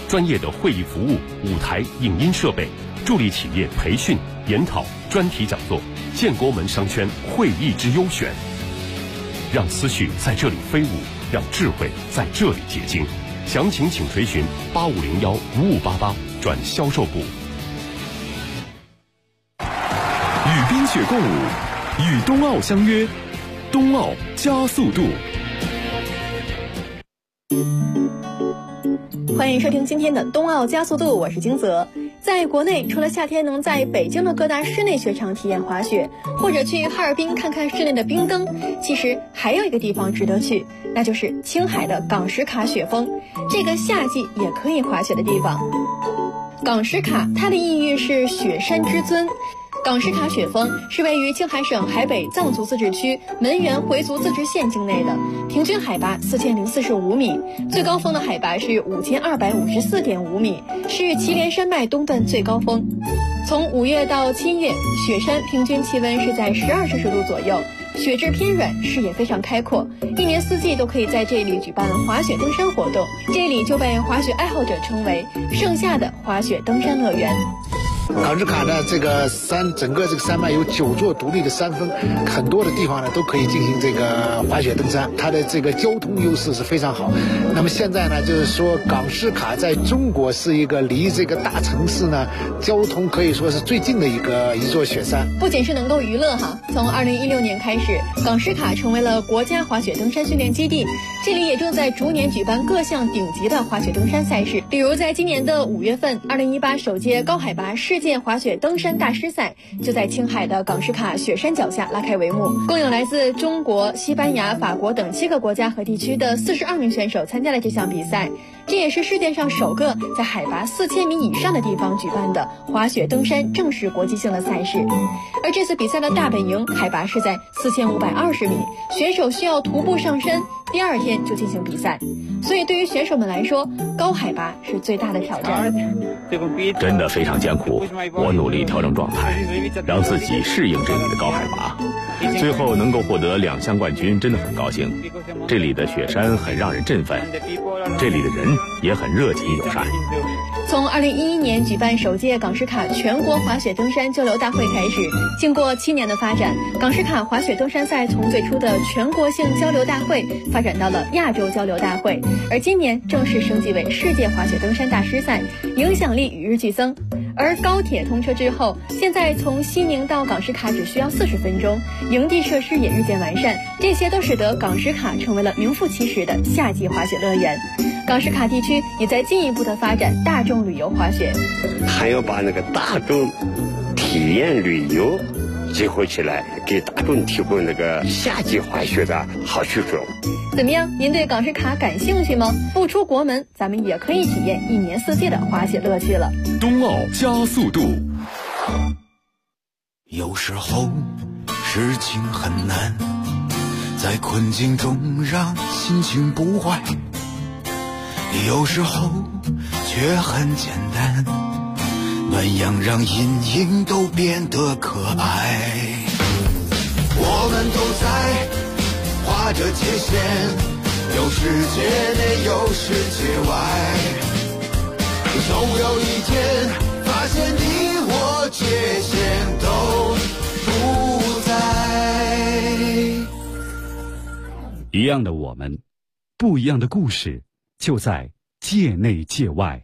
专业的会议服务、舞台、影音设备，助力企业培训、研讨、专题讲座，建国门商圈会议之优选。让思绪在这里飞舞，让智慧在这里结晶。详情请垂询8501-5588转销售部。 与冰雪共舞，与冬奥相约，冬奥加速度。 欢迎收听今天的冬奥加速度，我是金泽。在国内，除了夏天能在北京的各大室内雪场体验滑雪，或者去哈尔滨看看室内的冰灯，其实还有一个地方值得去，那就是青海的港什卡雪峰，这个夏季也可以滑雪的地方。港什卡，它的意喻是雪山之尊。港什卡雪峰是位于青海省海北藏族自治区门源回族自治县境内的，平均海拔4045米，最高峰的海拔是5254.5米，是祁连山脉东段最高峰。从5月到7月，雪山平均气温是在12摄氏度左右，雪质偏软，视野非常开阔，一年四季都可以在这里举办滑雪登山活动，这里就被滑雪爱好者称为盛夏的滑雪登山乐园。 港什卡呢，这个整个这个山脉有9座独立的山峰，很多的地方呢都可以进行这个滑雪登山，它的这个交通优势是非常好。那么现在呢，就是说港什卡在中国是一个离这个大城市呢交通可以说是最近的一座雪山。 不仅是能够娱乐哈，从2016年开始，港什卡成为了国家滑雪登山训练基地，这里也正在逐年举办各项顶级的滑雪登山赛事，比如在今年的5月份，2018首届高海拔世界滑雪登山大师赛就在青海的港什卡雪山脚下拉开帷幕，共有来自中国、西班牙、法国等7个国家和地区的42名选手参加了这项比赛，这也是世界上首个在海拔4000米以上的地方举办的滑雪登山正式国际性的赛事。而这次比赛的大本营海拔是在4520米，选手需要徒步上山，第2天就进行比赛，所以对于选手们来说，高海拔是最大的挑战。 真的非常艰苦，我努力调整状态，让自己适应这里的高海拔，最后能够获得2项冠军，真的很高兴。这里的雪山很让人振奋，这里的人也很热情友善。 从2011年举办首届港什卡全国滑雪登山交流大会开始，经过7年的发展，港什卡滑雪登山赛从最初的全国性交流大会发展到了亚洲交流大会，而今年正式升级为世界滑雪登山大师赛，影响力与日俱增。而高铁通车之后，现在从西宁到港什卡只需要40分钟，营地设施也日渐完善，这些都使得港什卡成为了名副其实的夏季滑雪乐园。港什卡地区也在进一步的发展大众旅游滑雪， 还要把那个大众体验旅游结合起来，给大众提供那个夏季滑雪的好去处。 怎么样？您对港什卡感兴趣吗？不出国门，咱们也可以体验一年四季的滑雪乐趣了。 冬奥加速度。 有时候事情很难，在困境中让心情不坏，有时候却很简单，暖阳让阴影都变得可爱。我们都在划着界限，有世界内有世界外，总有一天发现你我界限都不在。 一样的我们，不一样的故事，就在界内界外。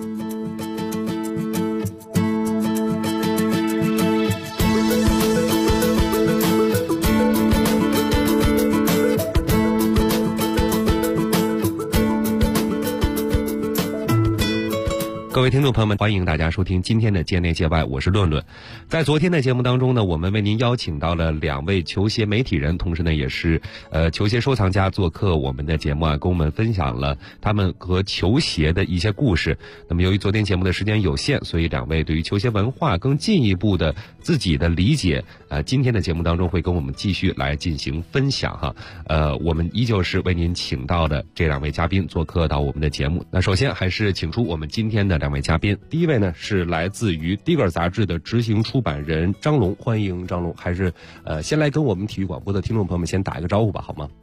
各位听众朋友们，欢迎大家收听今天的界内界外，我是论论。在昨天的节目当中呢，我们为您邀请到了2位球鞋媒体人，同时呢也是球鞋收藏家做客我们的节目啊，跟我们分享了他们和球鞋的一些故事。那么由于昨天节目的时间有限，所以2位对于球鞋文化更进一步的自己的理解，今天的节目当中会跟我们继续来进行分享哈。我们依旧是为您请到的这2位嘉宾做客到我们的节目。那首先还是请出我们今天的2位嘉宾，第一位呢是来自于 Digger 杂志的执行出版人张龙，欢迎张龙。还是先来跟我们体育广播的听众朋友们先打一个招呼吧，好吗？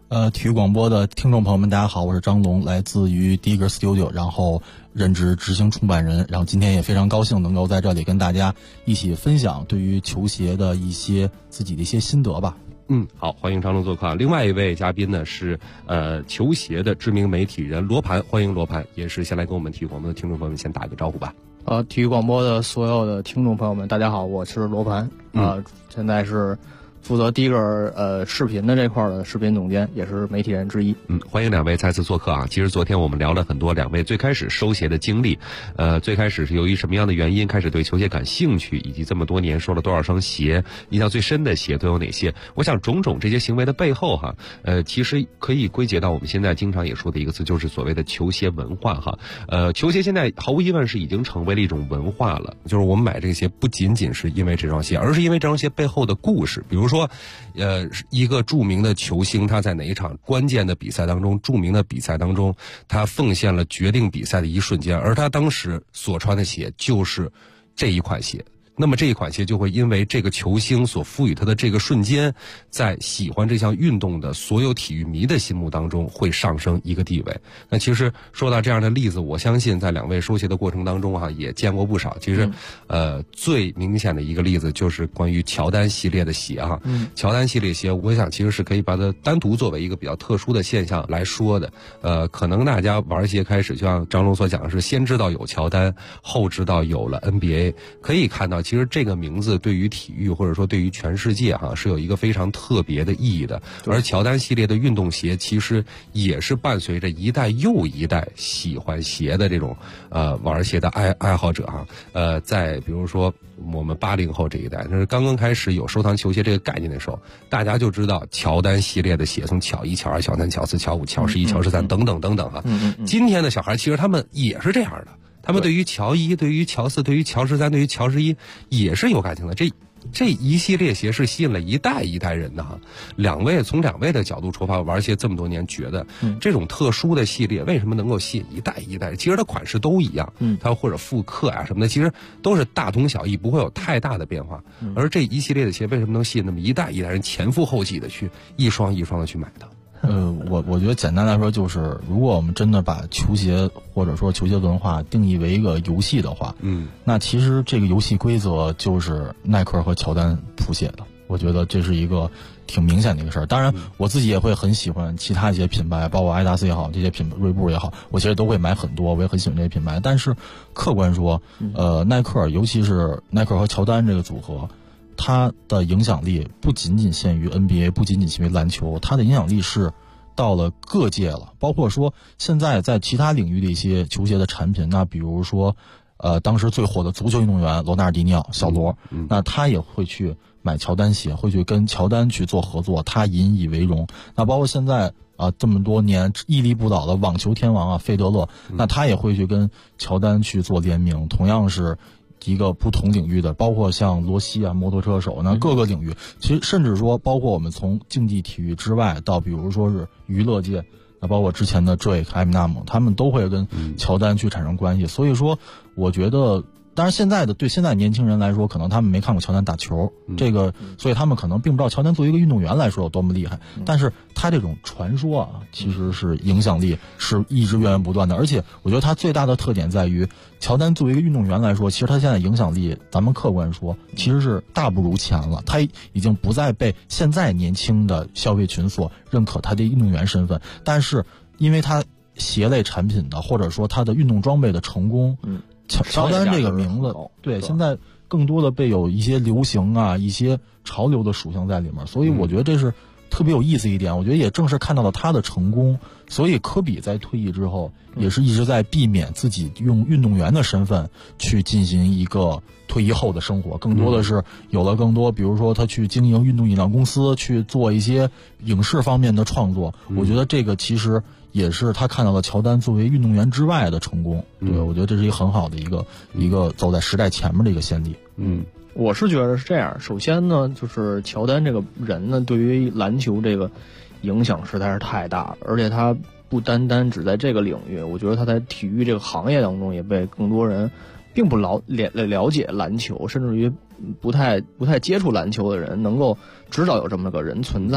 体育广播的听众朋友们，大家好，我是张龙，来自于第一个 Studio， 然后任职执行创办人，然后今天也非常高兴能够在这里跟大家一起分享对于球鞋的一些自己的一些心得吧。 好，欢迎张龙做客。另外一位嘉宾呢是球鞋的知名媒体人罗盘，欢迎罗盘，也是先来跟我们体育广播的听众朋友们先打一个招呼吧。 体育广播的所有的听众朋友们，大家好，我是罗盘，现在是负责第一个视频的这块的视频总监，也是媒体人之一。 欢迎两位再次做客啊！其实昨天我们聊了很多两位最开始收鞋的经历，最开始是由于什么样的原因开始对球鞋感兴趣，以及这么多年收了多少双鞋，印象最深的鞋都有哪些？我想种种这些行为的背后哈，其实可以归结到我们现在经常也说的一个词，就是所谓的球鞋文化哈。球鞋现在毫无疑问是已经成为了一种文化了，就是我们买这个鞋不仅仅是因为这双鞋，而是因为这双鞋背后的故事，比如说。一个著名的球星，他在哪一场关键的比赛当中，著名的比赛当中，他奉献了决定比赛的一瞬间，而他当时所穿的鞋就是这一款鞋。那么这一款鞋就会因为这个球星所赋予他的这个瞬间，在喜欢这项运动的所有体育迷的心目当中会上升一个地位。那其实说到这样的例子，我相信在两位收鞋的过程当中也见过不少。其实最明显的一个例子就是关于乔丹系列的鞋乔丹系列鞋我想其实是可以把它单独作为一个比较特殊的现象来说的。可能大家玩鞋开始就像张龙所讲的是先知道有乔丹，后知道有了 NBA， 可以看到其实这个名字对于体育或者说对于全世界是有一个非常特别的意义的。而乔丹系列的运动鞋其实也是伴随着一代又一代喜欢鞋的这种玩鞋的爱好者在比如说我们80后这一代，就是刚刚开始有收藏球鞋这个概念的时候，大家就知道乔丹系列的鞋，从乔1、乔2、乔3、乔4、乔5、乔11、乔13等等等等今天的小孩其实他们也是这样的。他们对于乔1、对于乔4、对于乔13、对于乔11也是有感情的。这一系列鞋是吸引了一代一代人的从两位的角度出发，玩鞋这么多年，觉得这种特殊的系列为什么能够吸引一代一代人？其实它款式都一样，它或者复刻什么的，其实都是大同小异，不会有太大的变化。而这一系列的鞋为什么能吸引那么一代一代人前赴后继的去一双一双的去买它？ 我觉得简单来说就是，如果我们真的把球鞋或者说球鞋文化定义为一个游戏的话，那其实这个游戏规则就是耐克和乔丹谱写的。我觉得这是一个挺明显的一个事儿。当然，我自己也会很喜欢其他一些品牌，包括阿迪达斯也好，这些锐步也好，我其实都会买很多，我也很喜欢这些品牌。但是客观说，耐克，尤其是耐克和乔丹这个组合，它的影响力不仅仅限于 NBA， 不仅仅限于篮球，它的影响力是到了各界了。包括说现在在其他领域的一些球鞋的产品，那比如说当时最火的足球运动员罗纳尔迪尼奥小罗，那他也会去买乔丹鞋，会去跟乔丹去做合作，他引以为荣。那包括现在这么多年屹立不倒的网球天王费德勒，那他也会去跟乔丹去做联名，同样是一个不同领域的，包括像罗西摩托车手，那各个领域，其实甚至说包括我们从竞技体育之外到比如说是娱乐界，那包括之前的 Drake、艾米纳姆，他们都会跟乔丹去产生关系。所以说我觉得当然对现在年轻人来说，可能他们没看过乔丹打球，这个所以他们可能并不知道乔丹作为一个运动员来说有多么厉害，但是他这种传说其实是影响力是一直源源不断的。而且我觉得他最大的特点在于，乔丹作为一个运动员来说，其实他现在影响力咱们客观说其实是大不如前了，他已经不再被现在年轻的消费群所认可他的运动员身份。但是因为他鞋类产品的或者说他的运动装备的成功，乔丹这个名字对现在更多的被有一些流行一些潮流的属性在里面，所以我觉得这是特别有意思一点。我觉得也正是看到了他的成功，所以科比在退役之后也是一直在避免自己用运动员的身份去进行一个退役后的生活，更多的是有了更多比如说他去经营运动饮料公司，去做一些影视方面的创作。我觉得这个其实也是他看到了乔丹作为运动员之外的成功。对，我觉得这是一个很好的一个走在时代前面的一个先例。 我是觉得是这样。首先呢，就是乔丹这个人呢，对于篮球这个影响实在是太大了，而且他不单单只在这个领域，我觉得他在体育这个行业当中也被更多人并不了解篮球，甚至于不太接触篮球的人能够知道有这么个人存在。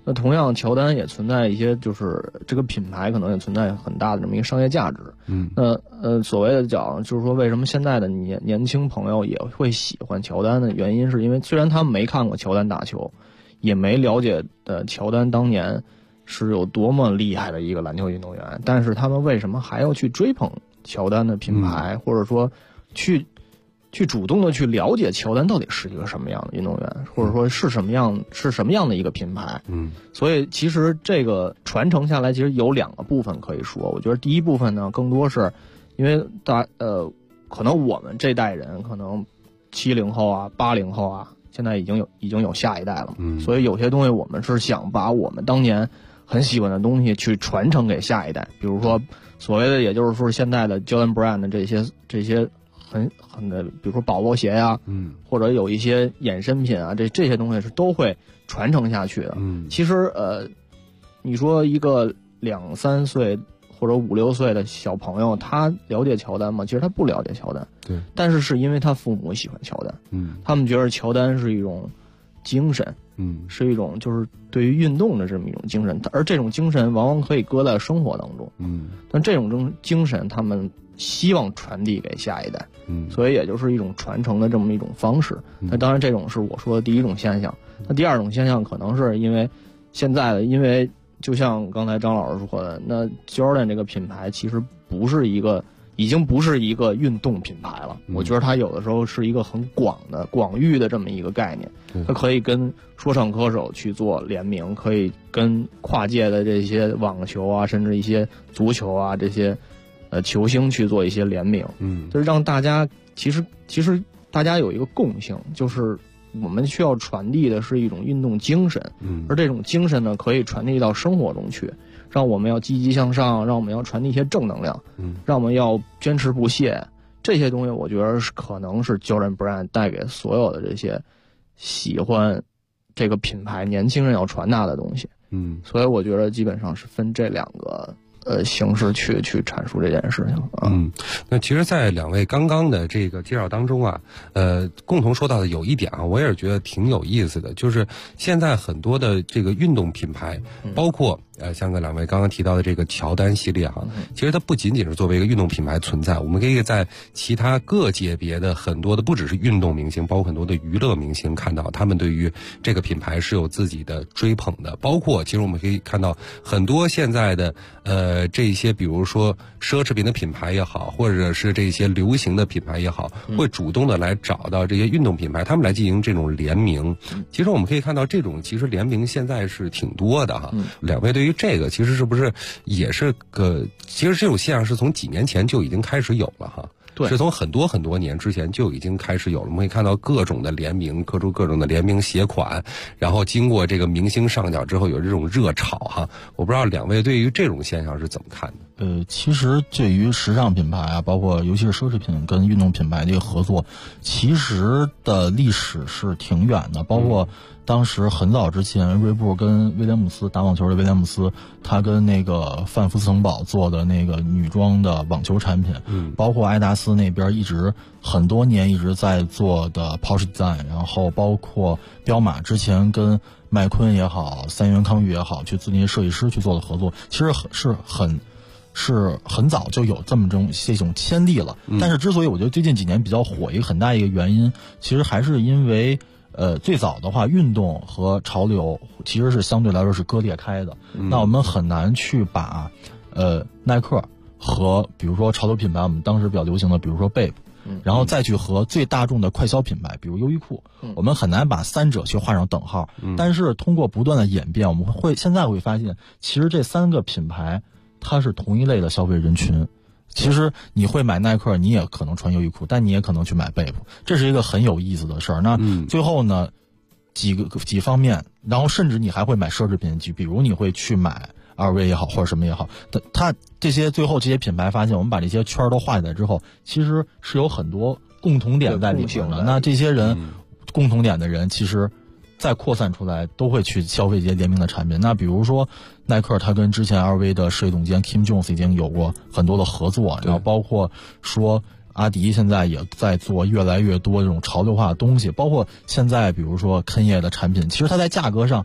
那同样，乔丹也存在一些，就是这个品牌可能也存在很大的这么一个商业价值。那所谓的讲，就是说为什么现在的年轻朋友也会喜欢乔丹的原因，是因为虽然他们没看过乔丹打球，也没了解乔丹当年是有多么厉害的一个篮球运动员，但是他们为什么还要去追捧乔丹的品牌，或者说去主动的去了解乔丹到底是一个什么样的运动员，或者说是什么样的一个品牌。所以其实这个传承下来其实有2个部分可以说。我觉得第一部分呢，更多是因为可能我们这代人，可能70后啊、80后啊，现在已经有下一代了。所以有些东西我们是想把我们当年很喜欢的东西去传承给下一代，比如说所谓的，也就是说现在的 Jordan Brand 的这些很的，比如说宝宝鞋呀，或者有一些衍生品啊，这些东西是都会传承下去的。其实你说一个2、3岁或者5、6岁的小朋友，他了解乔丹吗？其实他不了解乔丹， 对， 但是因为他父母喜欢乔丹，他们觉得乔丹是一种精神，是一种就是对于运动的这么一种精神，而这种精神往往可以搁在生活当中，但这种精神他们希望传递给下一代，所以也就是一种传承的这么一种方式。那当然，这种是我说的第一种现象。那第2种现象可能是因为现在的，因为就像刚才张老师说的，那 Jordan 这个品牌其实已经不是一个运动品牌了。我觉得它有的时候是一个很广域的这么一个概念，它可以跟说唱歌手去做联名，可以跟跨界的这些网球啊，甚至一些足球啊这些球星去做一些联名，就是让大家其实大家有一个共性，就是我们需要传递的是一种运动精神，而这种精神呢，可以传递到生活中去，让我们要积极向上，让我们要传递一些正能量，让我们要坚持不懈。这些东西我觉得可能是 Jordan Brand 带给所有的这些喜欢这个品牌年轻人要传达的东西。所以我觉得基本上是分这2个形式去阐述这件事情啊。 那其实，在2位刚刚的这个介绍当中啊，共同说到的有一点啊，我也是觉得挺有意思的，就是现在很多的这个运动品牌，包括像2位刚刚提到的这个乔丹系列哈，其实它不仅仅是作为一个运动品牌存在，我们可以在其他各界别的很多的，不只是运动明星，包括很多的娱乐明星，看到他们对于这个品牌是有自己的追捧的，包括其实我们可以看到很多现在的这些比如说奢侈品的品牌也好，或者是这些流行的品牌也好，会主动的来找到这些运动品牌，他们来进行这种联名。其实我们可以看到这种其实联名现在是挺多的哈。2位对于这个其实是不是也是其实这种现象是从几年前就已经开始有了哈。 对， 是从很多很多年之前就已经开始有了。我们可以看到各种的联名，各种的联名鞋款，然后经过这个明星上脚之后有这种热炒哈。我不知道2位对于这种现象是怎么看的？ 其实对于时尚品牌啊，包括尤其是奢侈品跟运动品牌这个合作，其实的历史是挺远的，包括当时很早之前，锐步跟威廉姆斯打网球的威廉姆斯，他跟那个范福斯滕堡做的那个女装的网球产品，包括爱达斯那边一直很多年一直在做的 Porsche Design， 然后包括彪马之前跟麦昆也好，三元康裕也好，去做那些设计师去做的合作，其实是很早就有这种先例了。但是之所以我觉得最近几年比较火，一个很大一个原因，其实还是因为最早的话，运动和潮流其实是相对来说是割裂开的。那我们很难去把耐克和比如说潮流品牌，我们当时比较流行的，比如说 Bape，然后再去和最大众的快消品牌，比如优衣库，我们很难把3者去画上等号。但是通过不断的演变，我们现在会发现，其实这3个品牌它是同一类的消费人群。其实你会买耐克，你也可能穿优衣库，但你也可能去买Bape，这是一个很有意思的事儿。那最后呢，几方面，然后甚至你还会买奢侈品，比如你会去买LV也好，或者什么也好，它这些最后这些品牌发现，我们把这些圈都画起来之后，其实是有很多共同点在里面的。那这些人共同点的人，其实再扩散出来，都会去消费这些联名的产品。那比如说耐克，它跟之前 LV 的设计总监 Kim Jones 已经有过很多的合作，然后包括说阿迪现在也在做越来越多这种潮流化的东西，包括现在比如说肯业的产品，其实它在价格上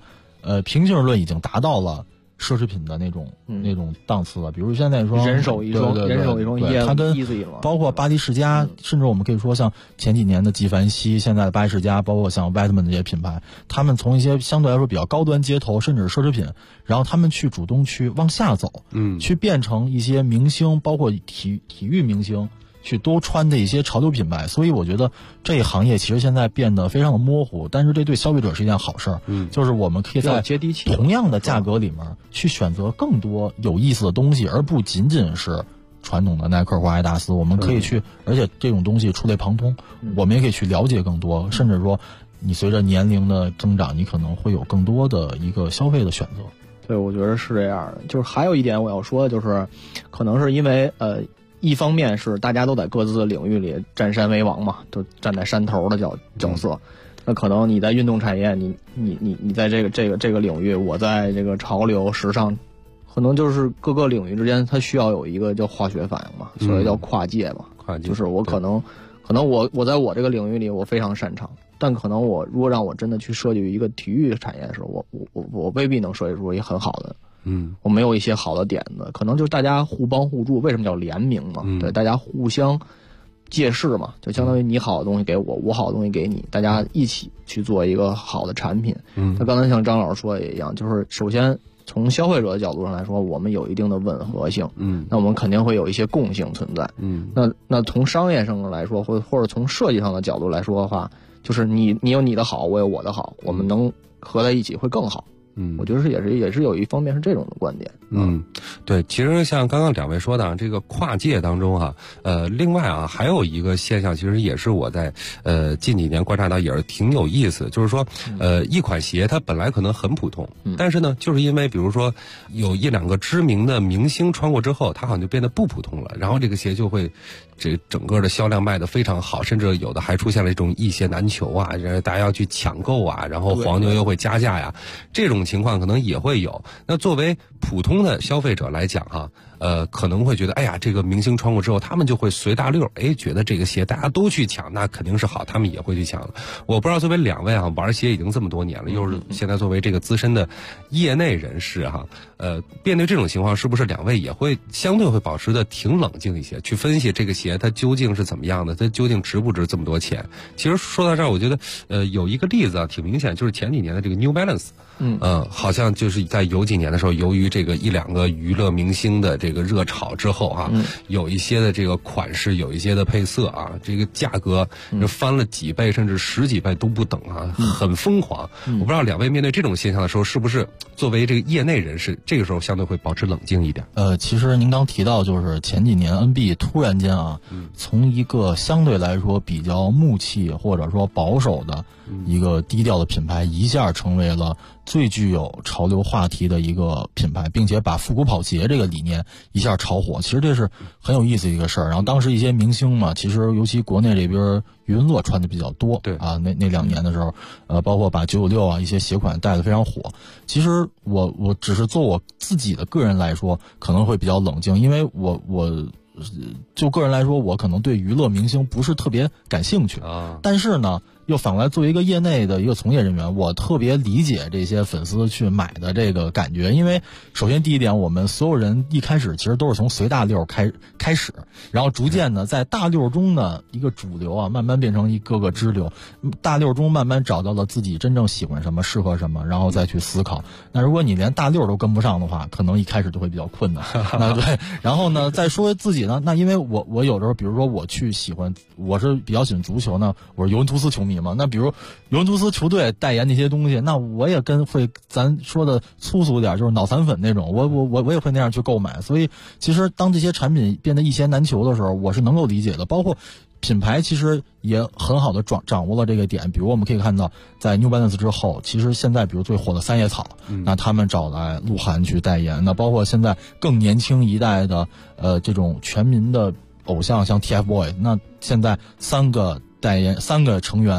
平均论已经达到了奢侈品的那种档次了。比如现在说人手一双，人手一双对，它跟包括巴黎世家，甚至我们可以说像前几年的纪梵希，现在的巴黎世家，包括像 Whitman 这些品牌，他们从一些相对来说比较高端街头，甚至是奢侈品，然后他们去主动去往下走，去变成一些明星，包括体育明星。去都穿的一些潮流品牌，所以我觉得这一行业其实现在变得非常的模糊，但是这对消费者是一件好事。就是我们可以在同样的价格里面去选择更多有意思的东西，而不仅仅是传统的耐克或阿迪达斯。我们可以去，而且这种东西触类旁通，我们也可以去了解更多，甚至说你随着年龄的增长，你可能会有更多的一个消费的选择。 对，我觉得是这样的。就是还有一点我要说的就是，可能是因为一方面是大家都在各自的领域里占山为王嘛，都站在山头的角色。那可能你在运动产业，你在这个领域，我在这个潮流时尚，可能就是各个领域之间它需要有一个叫化学反应嘛，所以叫跨界嘛。跨界就是我可能我在我这个领域里我非常擅长，但可能我如果让我真的去设计一个体育产业的时候，我未必能设计出一个很好的。我没有一些好的点子，可能就是大家互帮互助，为什么叫联名嘛？对，大家互相借势嘛，就相当于你好的东西给我，我好的东西给你，大家一起去做一个好的产品。那刚才像张老师说的也一样，就是首先从消费者的角度上来说，我们有一定的吻合性，那我们肯定会有一些共性存在。那从商业上来说，或者从设计上的角度来说的话，就是你有你的好，我有我的好，我们能合在一起会更好。我觉得也是有一方面是这种的观点。 对，其实像刚刚两位说的这个跨界当中啊，另外啊还有一个现象，其实也是我在近几年观察到也是挺有意思，就是说一款鞋它本来可能很普通，但是呢就是因为比如说有一两个知名的明星穿过之后，它好像就变得不普通了，然后这个鞋就会这整个的销量卖得非常好，甚至有的还出现了一种一鞋难求啊，大家要去抢购啊，然后黄牛又会加价呀，这种情况可能也会有。那作为普通的消费者来讲哈，可能会觉得，哎呀，这个明星穿过之后，他们就会随大溜，觉得这个鞋大家都去抢，那肯定是好，他们也会去抢了。我不知道作为两位啊，玩鞋已经这么多年了，又是现在作为这个资深的业内人士哈，面对这种情况，是不是两位也会相对会保持的挺冷静一些，去分析这个鞋它究竟是怎么样的，它究竟值不值这么多钱？其实说到这儿，我觉得有一个例子啊，挺明显，就是前几年的这个 New Balance。好像就是在有几年的时候，由于这个一两个娱乐明星的这个热炒之后啊，有一些的这个款式，有一些的配色啊，这个价格翻了几倍甚至10几倍都不等啊，很疯狂。我不知道两位面对这种现象的时候，是不是作为这个业内人士，这个时候相对会保持冷静一点？ 其实您刚提到，就是前几年 NB 突然间啊，从一个相对来说比较木气或者说保守的一个低调的品牌，一下成为了最具有潮流话题的一个品牌，并且把复古跑鞋这个理念一下炒火，其实这是很有意思的一个事儿。然后当时一些明星嘛，其实尤其国内这边余文乐穿的比较多，对啊，那2年的时候，包括把996啊一些鞋款带得非常火。其实我只是做我自己的个人来说，可能会比较冷静，因为我就个人来说，我可能对娱乐明星不是特别感兴趣啊，但是呢。又反过来作为一个业内的一个从业人员，我特别理解这些粉丝去买的这个感觉，因为首先第一点，我们所有人一开始其实都是从随大溜开始，然后逐渐的在大溜中的一个主流啊，慢慢变成一个个支流，大溜中慢慢找到了自己真正喜欢什么，适合什么，然后再去思考。那如果你连大溜都跟不上的话，可能一开始就会比较困难。那对，然后呢，再说自己呢，那因为我有的时候，比如说我是比较喜欢足球呢，我是尤文图斯球迷。那比如尤文图斯球队代言那些东西，那我也咱说的粗俗点，就是脑残粉那种，我也会那样去购买。所以其实当这些产品变得一鞋难求的时候，我是能够理解的。包括品牌其实也很好的掌握了这个点，比如我们可以看到，在 New Balance 之后，其实现在比如最火的三叶草，那他们找来鹿晗去代言，那包括现在更年轻一代的这种全民的偶像，像 TFBOYS， 那现在3个成员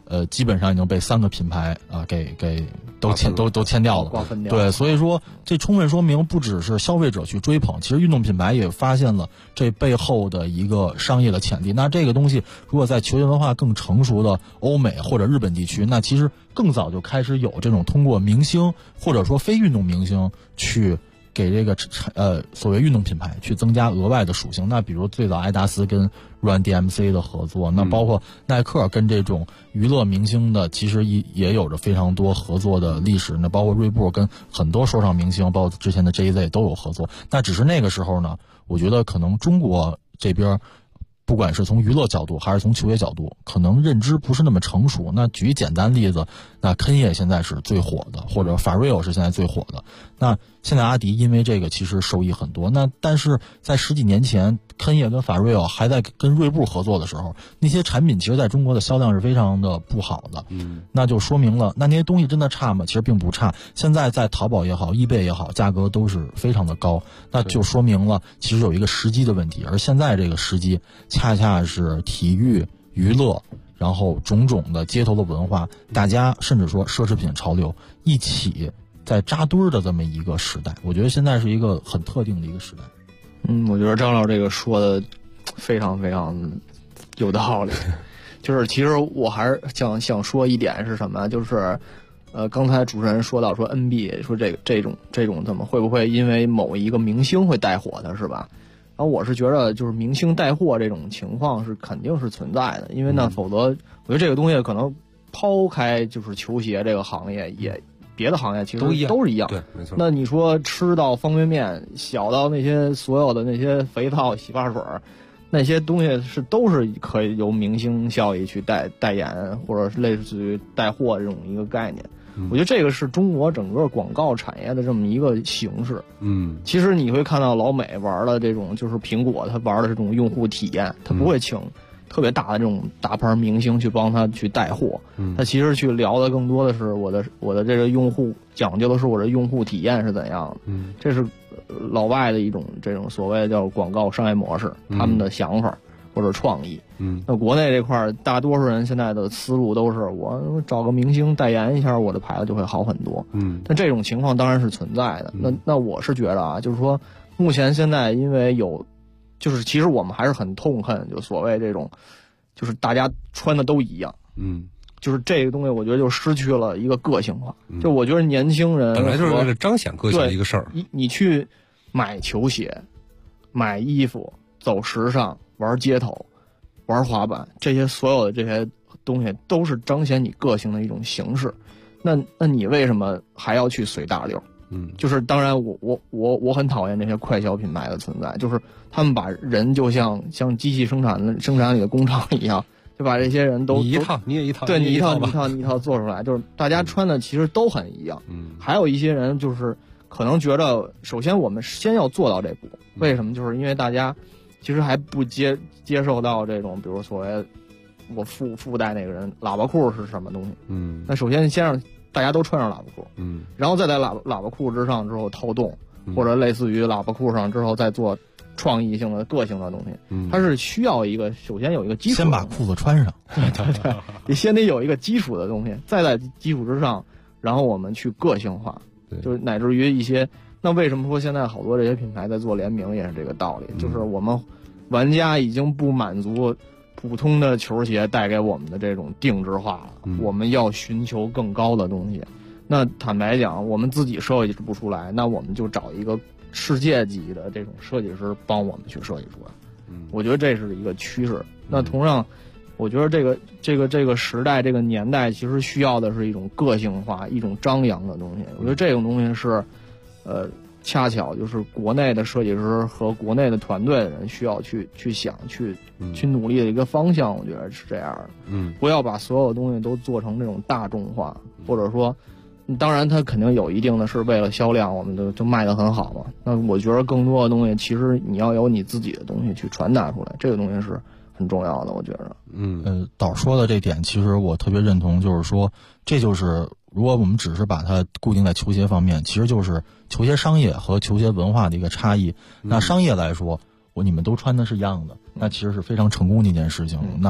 基本上已经被3个品牌给都签掉了，对，所以说这充分说明不只是消费者去追捧，其实运动品牌也发现了这背后的一个商业的潜力。那这个东西如果在球鞋文化更成熟的欧美或者日本地区，那其实更早就开始有这种通过明星或者说非运动明星去给这个所谓运动品牌去增加额外的属性。那比如最早艾达斯跟 Run DMC 的合作，那包括耐克跟这种娱乐明星的其实也有着非常多合作的历史。那包括锐步跟很多说唱明星，包括之前的 JZ 都有合作。那只是那个时候呢，我觉得可能中国这边不管是从娱乐角度还是从球鞋角度，可能认知不是那么成熟。那举简单例子，那肯业现在是最火的，或者法瑞欧是现在最火的。那现在阿迪因为这个其实受益很多。那但是在10几年前，肯业跟法瑞欧还在跟锐步合作的时候，那些产品其实在中国的销量是非常的不好的。那就说明了，那些东西真的差吗？其实并不差。现在在淘宝也好，eBay也好，价格都是非常的高。那就说明了其实有一个时机的问题，而现在这个时机恰恰是体育娱乐然后种种的街头的文化，大家甚至说奢侈品潮流一起在扎堆的这么一个时代。我觉得现在是一个很特定的一个时代。 我觉得张老师这个说的非常非常有道理。就是其实我还是想说一点是什么，就是刚才主持人说到说 NBA 说这种怎么会不会因为某一个明星会带火的，是吧？然后我是觉得就是明星带货这种情况是肯定是存在的，因为呢否则我觉得这个东西可能抛开就是球鞋这个行业，也别的行业其实都是一样。 对，没错。 那你说吃到方便面，小到那些所有的那些肥皂、洗发水，那些东西都是可以由明星效益去代言，或者是类似于带货这种一个概念。我觉得这个是中国整个广告产业的这么一个形式。其实你会看到老美玩的这种，就是苹果它玩的这种用户体验，它不会请特别大的这种大牌明星去帮他去带货。他其实去聊的更多的是我的这个用户，讲究的是我的用户体验是怎样的。这是老外的一种这种所谓的叫广告商业模式，他们的想法或者创意。那国内这块大多数人现在的思路都是我找个明星代言一下，我的牌子就会好很多。但这种情况当然是存在的。那我是觉得啊，就是说目前现在因为有，就是其实我们还是很痛恨就所谓这种，就是大家穿的都一样。就是这个东西我觉得就失去了一个个性化。就我觉得年轻人本来就是为了彰显个性的一个事儿。 你去买球鞋、买衣服、走时尚、玩街头、玩滑板，这些所有的这些东西都是彰显你个性的一种形式。那你为什么还要去随大流？就是当然我很讨厌这些快消品牌的存在，就是他们把人就像机器生产里的工厂一样，就把这些人都你一套你也一套， 对，你一套做出来，就是大家穿的其实都很一样。还有一些人就是可能觉得，首先我们先要做到这步，为什么？就是因为大家其实还不接受到这种，比如所谓我附带那个人喇叭裤是什么东西。那首先让大家都穿上喇叭裤，然后再在喇叭裤之上之后套洞，或者类似于喇叭裤上之后再做创意性的个性的东西。它是需要一个首先有一个基础， 先把裤子穿上， 对，你先得有一个基础的东西，再在基础之上，然后我们去个性化，就是乃至于一些。那为什么说现在好多这些品牌在做联名也是这个道理，就是我们玩家已经不满足普通的球鞋带给我们的这种定制化了，我们要寻求更高的东西。那坦白讲，我们自己设计不出来，那我们就找一个世界级的这种设计师帮我们去设计出来。我觉得这是一个趋势。那同样，我觉得这个时代这个年代其实需要的是一种个性化、一种张扬的东西。我觉得这种东西是，恰巧就是国内的设计师和国内的团队的人需要去想去努力的一个方向。我觉得是这样的。不要把所有东西都做成这种大众化，或者说。当然它肯定有一定的是为了销量，我们就卖得很好嘛。那我觉得更多的东西其实你要有你自己的东西去传达出来，这个东西是很重要的，我觉得。 导说的这点其实我特别认同，就是说这就是如果我们只是把它固定在球鞋方面，其实就是球鞋商业和球鞋文化的一个差异。那商业来说，你们都穿的是一样的，那其实是非常成功的一件事情。那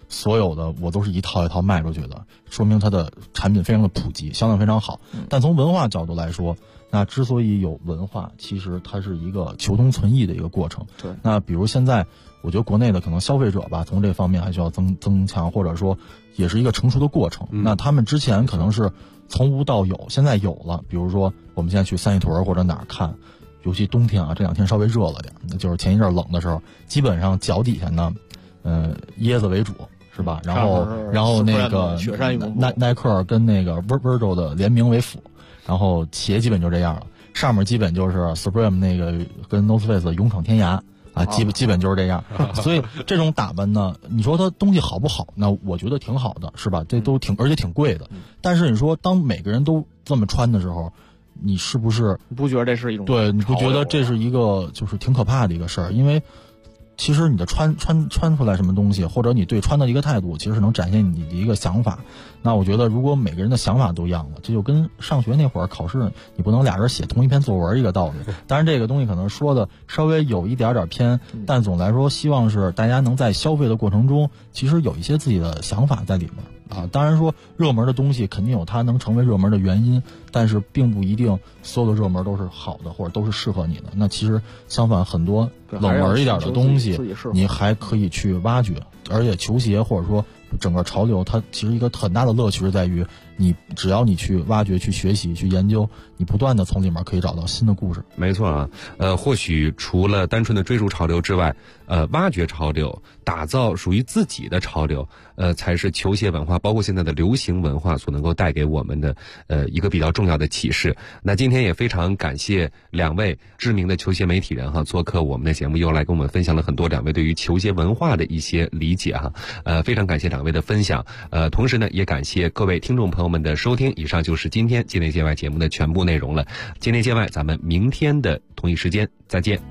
所有的我都是一套一套卖出去的，说明它的产品非常的普及，销量非常好。但从文化角度来说，那之所以有文化，其实它是一个求同存异的一个过程。 对， 那比如现在我觉得国内的可能消费者吧，从这方面还需要增强，或者说也是一个成熟的过程。那他们之前可能是从无到有，现在有了。比如说我们现在去三里屯或者哪儿看，尤其冬天啊，这2天稍微热了点，就是前一阵冷的时候，基本上脚底下呢，椰子为主，是吧？然后那个雪山耐克跟那个 Virgil 的联名为辅，然后鞋基本就这样了，上面基本就是 Supreme 那个跟 North Face 的勇闯天涯啊，基本就是这样。所以这种打扮呢，你说它东西好不好？那我觉得挺好的，是吧？这都而且挺贵的。但是你说当每个人都这么穿的时候，你是不是不觉得这是一种对？你不觉得这是一个就是挺可怕的一个事儿？因为其实你的穿出来什么东西，或者你对穿的一个态度，其实是能展现你的一个想法。那我觉得如果每个人的想法都一样了，这就跟上学那会儿考试你不能俩人写同一篇作文一个道理。当然这个东西可能说的稍微有一点偏，但总来说希望是大家能在消费的过程中其实有一些自己的想法在里面啊。当然说热门的东西肯定有它能成为热门的原因，但是并不一定所有的热门都是好的或者都是适合你的。那其实相反，很多冷门一点的东西你还可以去挖掘。而且球鞋或者说整个潮流，它其实一个很大的乐趣是在于你只要你去挖掘、去学习、去研究，你不断的从里面可以找到新的故事。 没错啊，或许除了单纯的追逐潮流之外，挖掘潮流，打造属于自己的潮流，才是球鞋文化，包括现在的流行文化所能够带给我们的一个比较重要的启示。那今天也非常感谢2位知名的球鞋媒体人哈，做客我们的节目，又来跟我们分享了很多2位对于球鞋文化的一些理解哈。非常感谢2位的分享，同时呢，也感谢各位听众朋友们的收听。以上就是今天界内界外节目的全部内容了。界内界外，咱们明天的同一时间再见。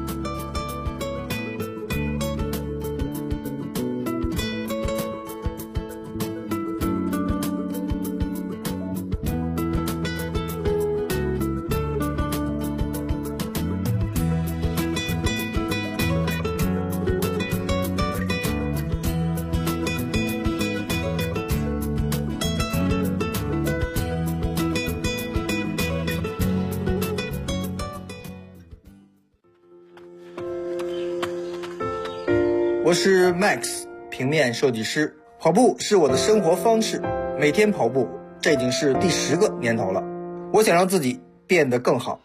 我是 Max， 平面设计师。跑步是我的生活方式，每天跑步，这已经是第10个年头了。我想让自己变得更好。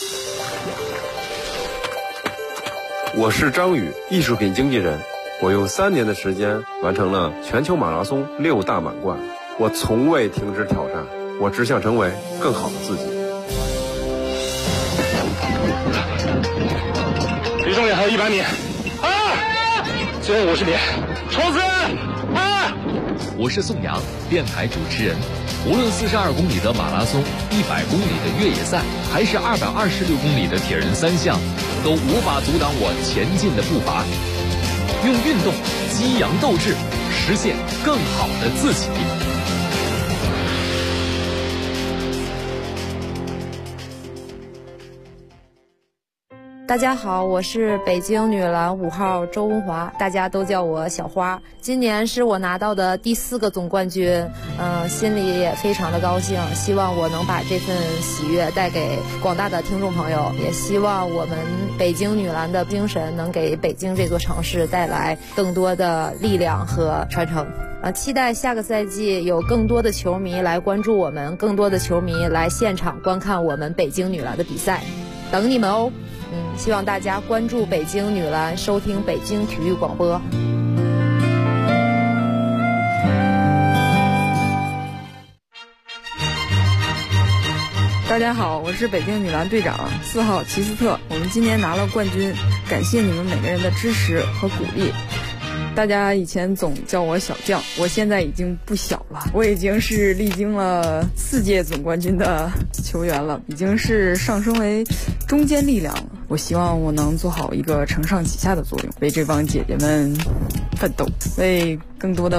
我是张宇，艺术品经纪人。我用3年的时间完成了全球马拉松6大满贯。我从未停止挑战，我只想成为更好的自己。 离终点还有100米。最后50米，冲刺！ 我是宋阳，电台主持人。无论42公里的马拉松、100公里的越野赛，还是226公里的铁人3项，都无法阻挡我前进的步伐。用运动激扬斗志，实现更好的自己。 大家好，我是北京女篮5号周文华，大家都叫我小花。今年是我拿到的第4个总冠军，心里也非常的高兴，希望我能把这份喜悦带给广大的听众朋友，也希望我们北京女篮的精神能给北京这座城市带来更多的力量和传承。期待下个赛季有更多的球迷来关注我们，更多的球迷来现场观看我们北京女篮的比赛，等你们哦。希望大家关注北京女篮，收听北京体育广播。 大家好，我是北京女篮队长4号齐斯特，我们今年拿了冠军，感谢你们每个人的支持和鼓励。大家以前总叫我小将，我现在已经不小了，我已经是历经了4届总冠军的球员了，已经是上升为中坚力量了。我希望我能做好一个承上启下的作用，为这帮姐姐们奋斗，为更多的